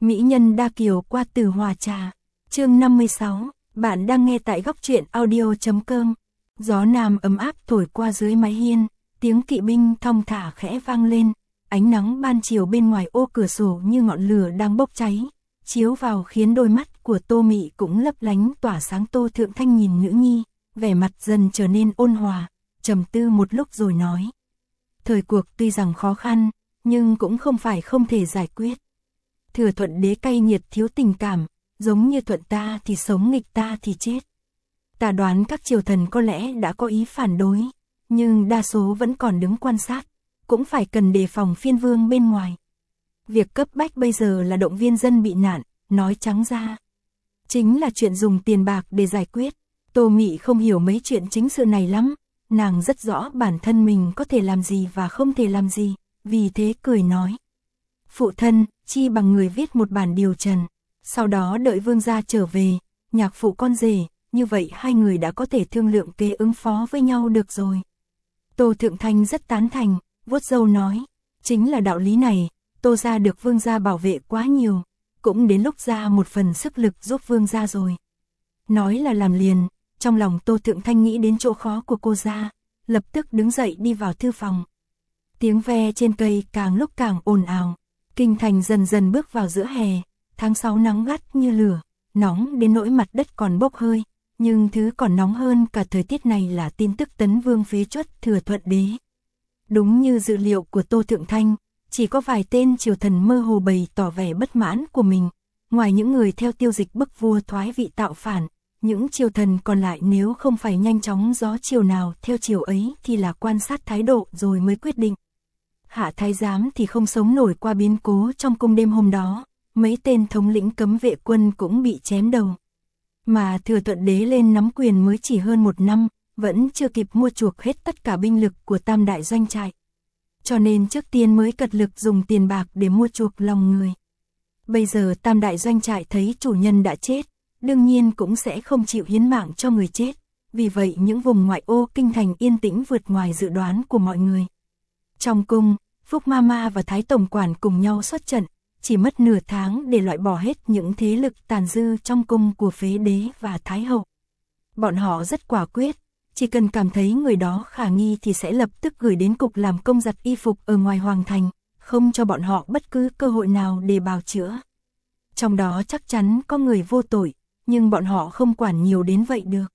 Mỹ nhân đa kiều qua từ Hòa Trà. Chương 56, bạn đang nghe tại góc truyện audio.com. Gió nam ấm áp thổi qua dưới mái hiên, tiếng kỵ binh thong thả khẽ vang lên, ánh nắng ban chiều bên ngoài ô cửa sổ như ngọn lửa đang bốc cháy, chiếu vào khiến đôi mắt của Tô Mị cũng lấp lánh tỏa sáng. Tô Thượng Thanh nhìn nữ nhi, vẻ mặt dần trở nên ôn hòa, trầm tư một lúc rồi nói: thời cuộc tuy rằng khó khăn, nhưng cũng không phải không thể giải quyết. Thừa Thuận đế cay nghiệt thiếu tình cảm, giống như Thuận ta thì sống nghịch ta thì chết. Ta đoán các triều thần có lẽ đã có ý phản đối, nhưng đa số vẫn còn đứng quan sát, cũng phải cần đề phòng phiên vương bên ngoài. Việc cấp bách bây giờ là động viên dân bị nạn, nói trắng ra chính là chuyện dùng tiền bạc để giải quyết. Tô Mị không hiểu mấy chuyện chính sự này lắm, nàng rất rõ bản thân mình có thể làm gì và không thể làm gì, vì thế cười nói: phụ thân, chi bằng người viết một bản điều trần, sau đó đợi vương gia trở về, nhạc phụ con rể, như vậy hai người đã có thể thương lượng kế ứng phó với nhau được rồi. Tô Thượng Thanh rất tán thành, vuốt râu nói: chính là đạo lý này, Tô gia được vương gia bảo vệ quá nhiều, cũng đến lúc ra một phần sức lực giúp vương gia rồi. Nói là làm liền, trong lòng Tô Thượng Thanh nghĩ đến chỗ khó của cô gia, lập tức đứng dậy đi vào thư phòng. Tiếng ve trên cây càng lúc càng ồn ào, kinh thành dần dần bước vào giữa hè, tháng 6 nắng gắt như lửa, nóng đến nỗi mặt đất còn bốc hơi, nhưng thứ còn nóng hơn cả thời tiết này là tin tức Tấn Vương phế truất Thừa Thuận đế. Đúng như dự liệu của Tô Thượng Thanh, chỉ có vài tên triều thần mơ hồ bày tỏ vẻ bất mãn của mình, ngoài những người theo Tiêu Dịch bức vua thoái vị tạo phản, những triều thần còn lại nếu không phải nhanh chóng gió chiều nào theo chiều ấy thì là quan sát thái độ rồi mới quyết định. Hạ thái giám thì không sống nổi qua biến cố trong cung đêm hôm đó, mấy tên thống lĩnh cấm vệ quân cũng bị chém đầu. Mà Thừa Thuận đế lên nắm quyền mới chỉ hơn một năm, vẫn chưa kịp mua chuộc hết tất cả binh lực của tam đại doanh trại. Cho nên trước tiên mới cật lực dùng tiền bạc để mua chuộc lòng người. Bây giờ tam đại doanh trại thấy chủ nhân đã chết, đương nhiên cũng sẽ không chịu hiến mạng cho người chết. Vì vậy những vùng ngoại ô kinh thành yên tĩnh vượt ngoài dự đoán của mọi người. Trong cung, Phúc Mama và Thái Tổng Quản cùng nhau xuất trận, chỉ mất nửa tháng để loại bỏ hết những thế lực tàn dư trong cung của phế đế và Thái Hậu. Bọn họ rất quả quyết, chỉ cần cảm thấy người đó khả nghi thì sẽ lập tức gửi đến cục làm công giặt y phục ở ngoài hoàng thành, không cho bọn họ bất cứ cơ hội nào để bào chữa. Trong đó chắc chắn có người vô tội, nhưng bọn họ không quản nhiều đến vậy được.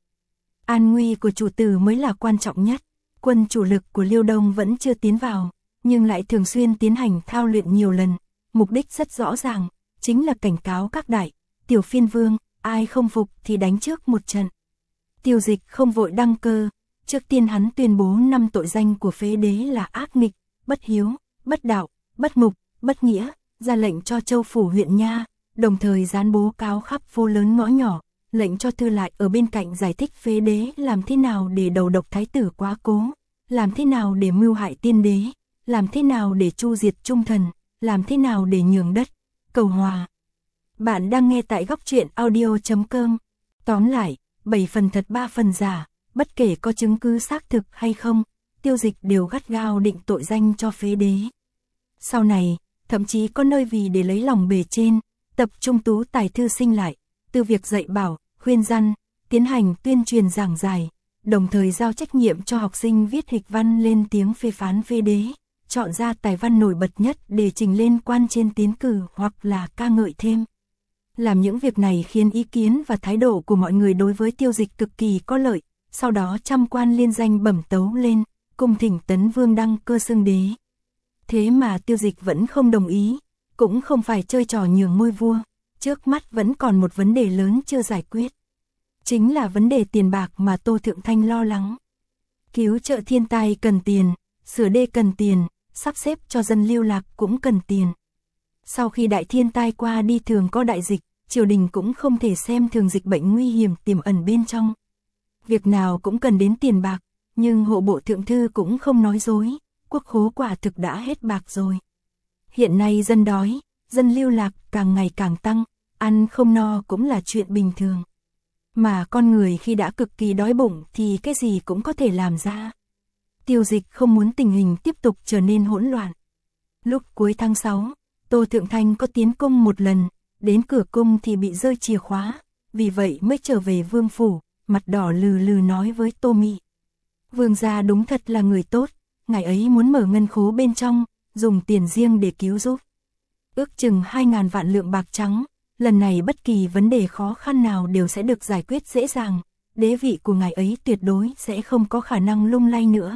An nguy của chủ tử mới là quan trọng nhất. Quân chủ lực của Liêu Đông vẫn chưa tiến vào, nhưng lại thường xuyên tiến hành thao luyện nhiều lần. Mục đích rất rõ ràng, chính là cảnh cáo các đại, tiểu phiên vương, ai không phục thì đánh trước một trận. Tiêu Dịch không vội đăng cơ, trước tiên hắn tuyên bố 5 tội danh của phế đế là ác nghịch, bất hiếu, bất đạo, bất mục, bất nghĩa, ra lệnh cho châu phủ huyện nha, đồng thời dán bố cáo khắp phố lớn ngõ nhỏ, lệnh cho thư lại ở bên cạnh giải thích phế đế làm thế nào để đầu độc thái tử quá cố, làm thế nào để mưu hại tiên đế, làm thế nào để chu diệt trung thần, làm thế nào để nhường đất, cầu hòa. Bạn đang nghe tại góc truyện audio.com. Tóm lại, 7 phần thật 3 phần giả, bất kể có chứng cứ xác thực hay không, Tiêu Dịch đều gắt gao định tội danh cho phế đế. Sau này, thậm chí có nơi vì để lấy lòng bề trên, tập trung tú tài thư sinh lại, từ việc dạy bảo, khuyên răn, tiến hành tuyên truyền giảng giải, đồng thời giao trách nhiệm cho học sinh viết hịch văn lên tiếng phê phán phế đế, chọn ra tài văn nổi bật nhất để trình lên quan trên tiến cử hoặc là ca ngợi thêm. Làm những việc này khiến ý kiến và thái độ của mọi người đối với Tiêu Dịch cực kỳ có lợi, sau đó trăm quan liên danh bẩm tấu lên, cung thỉnh Tấn Vương đăng cơ xưng đế. Thế mà Tiêu Dịch vẫn không đồng ý, cũng không phải chơi trò nhường ngôi vua, trước mắt vẫn còn một vấn đề lớn chưa giải quyết. Chính là vấn đề tiền bạc mà Tô Thượng Thanh lo lắng. Cứu trợ thiên tai cần tiền, sửa đê cần tiền, sắp xếp cho dân lưu lạc cũng cần tiền. Sau khi đại thiên tai qua đi thường có đại dịch, triều đình cũng không thể xem thường dịch bệnh nguy hiểm tiềm ẩn bên trong. Việc nào cũng cần đến tiền bạc, nhưng hộ bộ thượng thư cũng không nói dối, quốc khố quả thực đã hết bạc rồi. Hiện nay dân đói, dân lưu lạc càng ngày càng tăng, ăn không no cũng là chuyện bình thường. Mà con người khi đã cực kỳ đói bụng thì cái gì cũng có thể làm ra. Tiêu Dịch không muốn tình hình tiếp tục trở nên hỗn loạn. Lúc cuối tháng 6, Tô Thượng Thanh có tiến công một lần, đến cửa cung thì bị rơi chìa khóa, vì vậy mới trở về vương phủ, mặt đỏ lừ lừ nói với Tô Mị. Vương gia đúng thật là người tốt, ngài ấy muốn mở ngân khố bên trong, dùng tiền riêng để cứu giúp. Ước chừng 2.000 vạn lượng bạc trắng, lần này bất kỳ vấn đề khó khăn nào đều sẽ được giải quyết dễ dàng, đế vị của ngài ấy tuyệt đối sẽ không có khả năng lung lay nữa.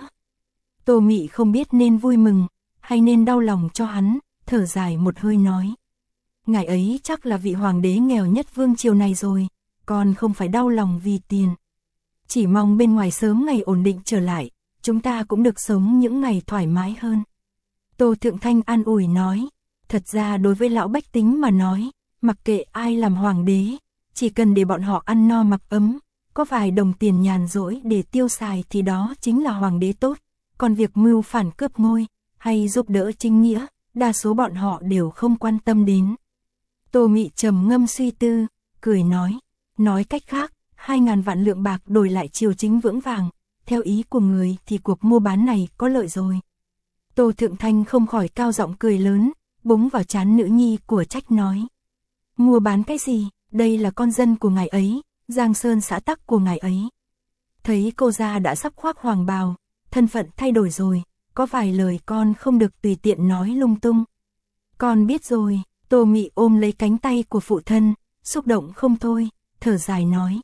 Tô Mị không biết nên vui mừng, hay nên đau lòng cho hắn, thở dài một hơi nói. Ngài ấy chắc là vị hoàng đế nghèo nhất vương triều này rồi, còn không phải đau lòng vì tiền. Chỉ mong bên ngoài sớm ngày ổn định trở lại, chúng ta cũng được sống những ngày thoải mái hơn. Tô Thượng Thanh an ủi nói, thật ra đối với lão bách tính mà nói, mặc kệ ai làm hoàng đế, chỉ cần để bọn họ ăn no mặc ấm, có vài đồng tiền nhàn rỗi để tiêu xài thì đó chính là hoàng đế tốt, còn việc mưu phản cướp ngôi, hay giúp đỡ chính nghĩa, đa số bọn họ đều không quan tâm đến. Tô Mị trầm ngâm suy tư, cười nói cách khác, 2.000 vạn lượng bạc đổi lại triều chính vững vàng, theo ý của người thì cuộc mua bán này có lợi rồi. Tô Thượng Thanh không khỏi cao giọng cười lớn, búng vào trán nữ nhi của trách nói. Mua bán cái gì, đây là con dân của ngài ấy, Giang Sơn xã tắc của ngài ấy. Thấy cô gia đã sắp khoác hoàng bào, thân phận thay đổi rồi, có vài lời con không được tùy tiện nói lung tung. Con biết rồi. Tô Mị ôm lấy cánh tay của phụ thân, xúc động không thôi, thở dài nói.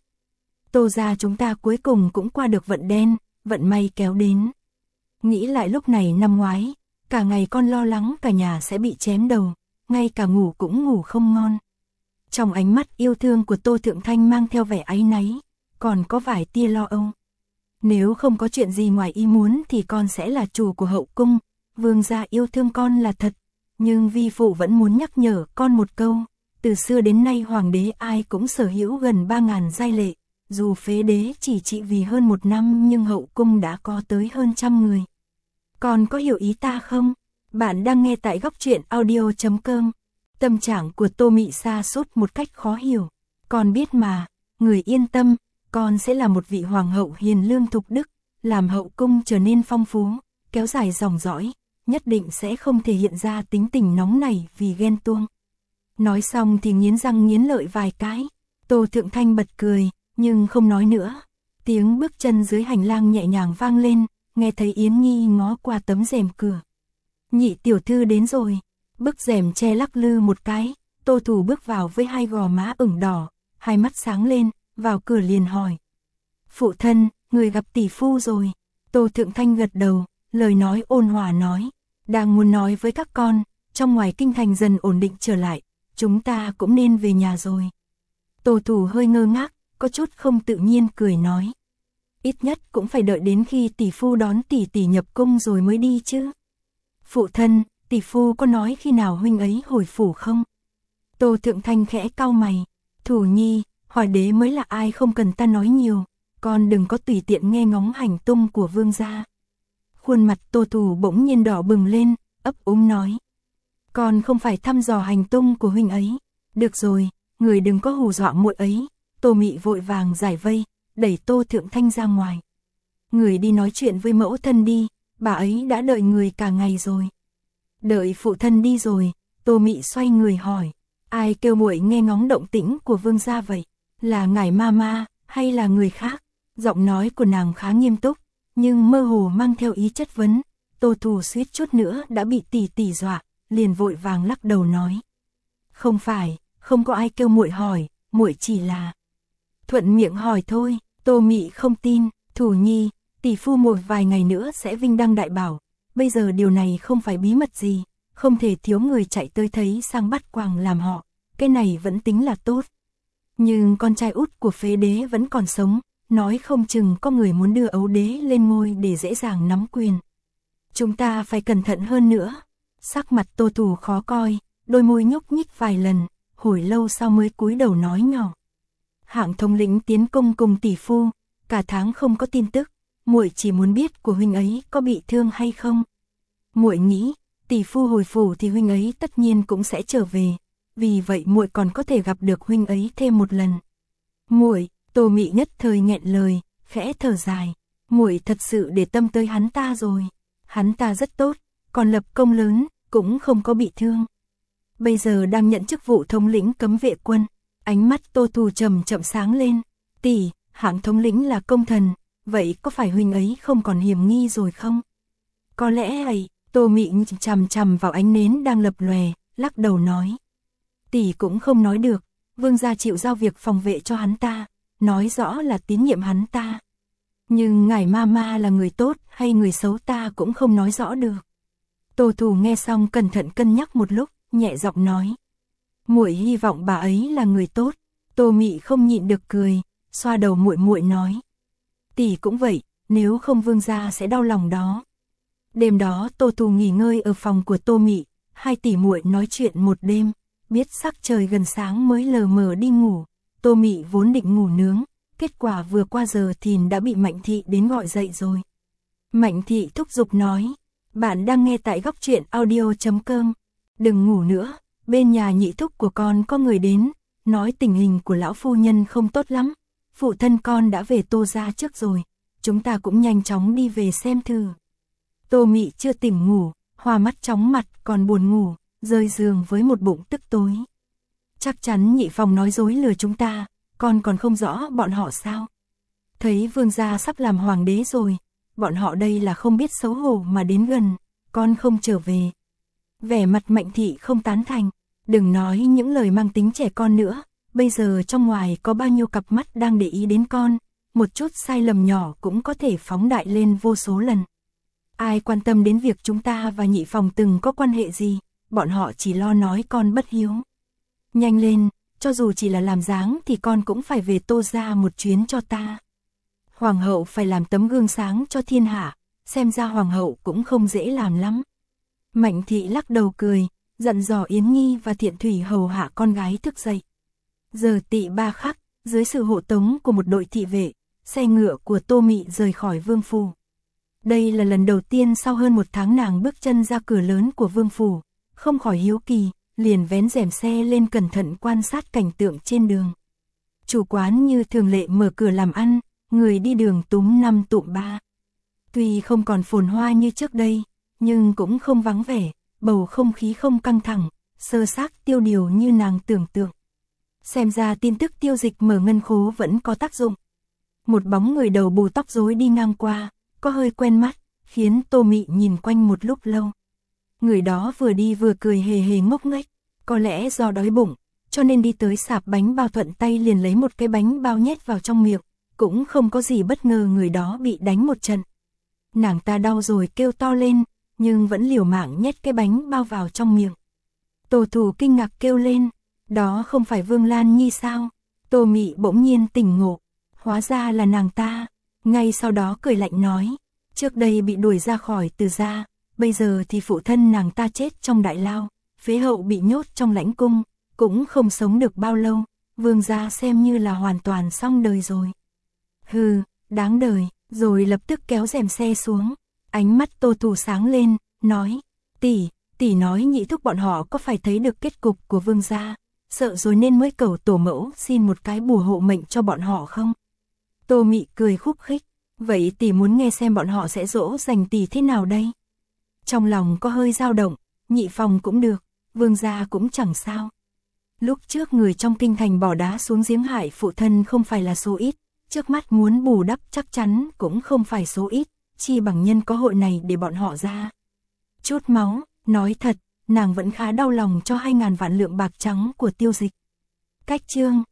Tô gia chúng ta cuối cùng cũng qua được vận đen, vận may kéo đến. Nghĩ lại lúc này năm ngoái, cả ngày con lo lắng cả nhà sẽ bị chém đầu, ngay cả ngủ cũng ngủ không ngon. Trong ánh mắt yêu thương của Tô Thượng Thanh mang theo vẻ áy náy, còn có vài tia lo âu. Nếu không có chuyện gì ngoài ý muốn thì con sẽ là chủ của hậu cung, vương gia yêu thương con là thật. Nhưng vi phụ vẫn muốn nhắc nhở con một câu, từ xưa đến nay hoàng đế ai cũng sở hữu gần 3.000 giai lệ, dù phế đế chỉ trị vì hơn 1 năm nhưng hậu cung đã có tới hơn 100 người. Con có hiểu ý ta không? Bạn đang nghe tại góc truyện audio.com. Tâm trạng của Tô Mị sa sút một cách khó hiểu. Con biết mà, người yên tâm, con sẽ là một vị hoàng hậu hiền lương thục đức, làm hậu cung trở nên phong phú, kéo dài dòng dõi. Nhất định sẽ không thể hiện ra tính tình nóng nảy vì ghen tuông. Nói xong thì nghiến răng nghiến lợi vài cái, Tô Thượng Thanh bật cười, nhưng không nói nữa. Tiếng bước chân dưới hành lang nhẹ nhàng vang lên, nghe thấy Yến Nhi ngó qua tấm rèm cửa. Nhị tiểu thư đến rồi, bức rèm che lắc lư một cái, Tô Thủ bước vào với hai gò má ửng đỏ, hai mắt sáng lên, vào cửa liền hỏi. Phụ thân, người gặp tỷ phu rồi. Tô Thượng Thanh gật đầu, lời nói ôn hòa nói. Đang muốn nói với các con, trong ngoài kinh thành dần ổn định trở lại, chúng ta cũng nên về nhà rồi. Tô Thủ hơi ngơ ngác, có chút không tự nhiên cười nói. Ít nhất cũng phải đợi đến khi tỷ phu đón tỷ tỷ nhập cung rồi mới đi chứ. Phụ thân, tỷ phu có nói khi nào huynh ấy hồi phủ không? Tô Thượng Thanh khẽ cau mày. Thủ nhi, hỏi đế mới là ai không cần ta nói nhiều, con đừng có tùy tiện nghe ngóng hành tung của vương gia. Khuôn mặt Tô Thủ bỗng nhiên đỏ bừng lên, ấp úng nói. Con không phải thăm dò hành tung của huynh ấy. Được rồi, người đừng có hù dọa muội ấy. Tô Mị vội vàng giải vây, đẩy Tô Thượng Thanh ra ngoài. Người đi nói chuyện với mẫu thân đi, bà ấy đã đợi người cả ngày rồi. Đợi phụ thân đi rồi, Tô Mị xoay người hỏi. Ai kêu muội nghe ngóng động tĩnh của vương gia vậy? Là ngải mama hay là người khác? Giọng nói của nàng khá nghiêm túc, nhưng mơ hồ mang theo ý chất vấn. Tô Thủ suýt chút nữa đã bị tỷ tỷ dọa, liền vội vàng lắc đầu nói. Không phải, không có ai kêu muội hỏi, muội chỉ là thuận miệng hỏi thôi. Tô Mị không tin. Thủ nhi, tỷ phu một vài ngày nữa sẽ vinh đăng đại bảo. Bây giờ điều này không phải bí mật gì, không thể thiếu người chạy tới thấy sang bắt quàng làm họ. Cái này vẫn tính là tốt. Nhưng con trai út của phế đế vẫn còn sống, nói không chừng có người muốn đưa ấu đế lên ngôi để dễ dàng nắm quyền. Chúng ta phải cẩn thận hơn nữa. Sắc mặt Tô Thủ khó coi, đôi môi nhúc nhích vài lần, hồi lâu sau mới cúi đầu nói nhỏ. Hạng thống lĩnh tiến công cùng tỷ phu, cả tháng không có tin tức, muội chỉ muốn biết của huynh ấy có bị thương hay không. Muội nghĩ, tỷ phu hồi phủ thì huynh ấy tất nhiên cũng sẽ trở về, vì vậy muội còn có thể gặp được huynh ấy thêm một lần. Muội, Tô Mị nhất thời nghẹn lời, khẽ thở dài, muội thật sự để tâm tới hắn ta rồi. Hắn ta rất tốt, còn lập công lớn, cũng không có bị thương. bây giờ đang nhận chức vụ thống lĩnh cấm vệ quân. Ánh mắt Tô Thù chậm chậm sáng lên. Tỷ, hạng thống lĩnh là công thần, vậy có phải huynh ấy không còn hiểm nghi rồi không? Có lẽ ấy, Tô Mị chằm chằm vào ánh nến đang lập lòe, lắc đầu nói. Tỷ cũng không nói được, vương gia chịu giao việc phòng vệ cho hắn ta, nói rõ là tín nhiệm hắn ta. Nhưng ngài mama là người tốt hay người xấu ta cũng không nói rõ được. Tô Thù nghe xong cẩn thận cân nhắc một lúc, nhẹ giọng nói. Muội hy vọng bà ấy là người tốt. Tô Mị không nhịn được cười, xoa đầu muội muội nói. Tỷ cũng vậy, nếu không vương gia sẽ đau lòng đó. Đêm đó Tô Thù nghỉ ngơi ở phòng của Tô Mị, hai tỷ muội nói chuyện một đêm, biết sắc trời gần sáng mới lờ mờ đi ngủ. Tô Mị vốn định ngủ nướng, kết quả vừa qua giờ thìn đã bị Mạnh Thị đến gọi dậy rồi. Mạnh Thị thúc giục nói, bạn đang nghe tại góc truyện audio.com, đừng ngủ nữa, bên nhà nhị thúc của con có người đến, nói tình hình của lão phu nhân không tốt lắm, phụ thân con đã về Tô gia trước rồi, chúng ta cũng nhanh chóng đi về xem thử. Tô Mị chưa tỉnh ngủ, hoa mắt chóng mặt còn buồn ngủ, rơi giường với một bụng tức tối. Chắc chắn nhị phòng nói dối lừa chúng ta, con còn không rõ bọn họ sao? Thấy vương gia sắp làm hoàng đế rồi, bọn họ đây là không biết xấu hổ mà đến gần, con không trở về. Vẻ mặt Mạnh Thị không tán thành, đừng nói những lời mang tính trẻ con nữa, bây giờ trong ngoài có bao nhiêu cặp mắt đang để ý đến con, một chút sai lầm nhỏ cũng có thể phóng đại lên vô số lần. Ai quan tâm đến việc chúng ta và nhị phòng từng có quan hệ gì, bọn họ chỉ lo nói con bất hiếu. Nhanh lên, cho dù chỉ là làm dáng thì con cũng phải về Tô gia một chuyến cho ta. Hoàng hậu phải làm tấm gương sáng cho thiên hạ, xem ra hoàng hậu cũng không dễ làm lắm. Mạnh Thị lắc đầu cười, dặn dò Yến Nhi và Thiện Thủy hầu hạ con gái thức dậy. Giờ tị 3 khắc, dưới sự hộ tống của một đội thị vệ, xe ngựa của Tô Mị rời khỏi vương phủ. Đây là lần đầu tiên sau hơn 1 tháng nàng bước chân ra cửa lớn của vương phủ, không khỏi hiếu kỳ, liền vén rèm xe lên cẩn thận quan sát cảnh tượng trên đường. Chủ quán như thường lệ mở cửa làm ăn, người đi đường túm 5 tụm 3. Tuy không còn phồn hoa như trước đây, nhưng cũng không vắng vẻ, bầu không khí không căng thẳng, sơ xác tiêu điều như nàng tưởng tượng. Xem ra tin tức tiêu dịch mở ngân khố vẫn có tác dụng. Một bóng người đầu bù tóc rối đi ngang qua, có hơi quen mắt, khiến Tô Mị nhìn quanh một lúc lâu. Người đó vừa đi vừa cười hề hề ngốc nghếch, có lẽ do đói bụng, cho nên đi tới sạp bánh bao thuận tay liền lấy một cái bánh bao nhét vào trong miệng, cũng không có gì bất ngờ người đó bị đánh một trận. Nàng ta đau rồi kêu to lên, nhưng vẫn liều mạng nhét cái bánh bao vào trong miệng. Tô Thù kinh ngạc kêu lên, đó không phải Vương Lan Nhi sao? Tô Mị bỗng nhiên tỉnh ngộ, hóa ra là nàng ta, ngay sau đó cười lạnh nói, trước đây bị đuổi ra khỏi Từ gia, bây giờ thì phụ thân nàng ta chết trong đại lao, phế hậu bị nhốt trong lãnh cung, cũng không sống được bao lâu, vương gia xem như là hoàn toàn xong đời rồi. Hừ, đáng đời, rồi lập tức kéo rèm xe xuống, ánh mắt Tô Thù sáng lên, nói, tỷ nói nhị thúc bọn họ có phải thấy được kết cục của vương gia, sợ rồi nên mới cầu tổ mẫu xin một cái bùa hộ mệnh cho bọn họ không? Tô Mị cười khúc khích, vậy tỷ muốn nghe xem bọn họ sẽ dỗ dành tỷ thế nào đây? Trong lòng có hơi dao động, nhị phòng cũng được, vương gia cũng chẳng sao. Lúc trước người trong kinh thành bỏ đá xuống giếng hại phụ thân không phải là số ít, trước mắt muốn bù đắp chắc chắn cũng không phải số ít, chi bằng nhân có hội này để bọn họ ra chút máu. Nói thật, nàng vẫn khá đau lòng cho 2.000 vạn lượng bạc trắng của Tiêu Dịch. Cách chương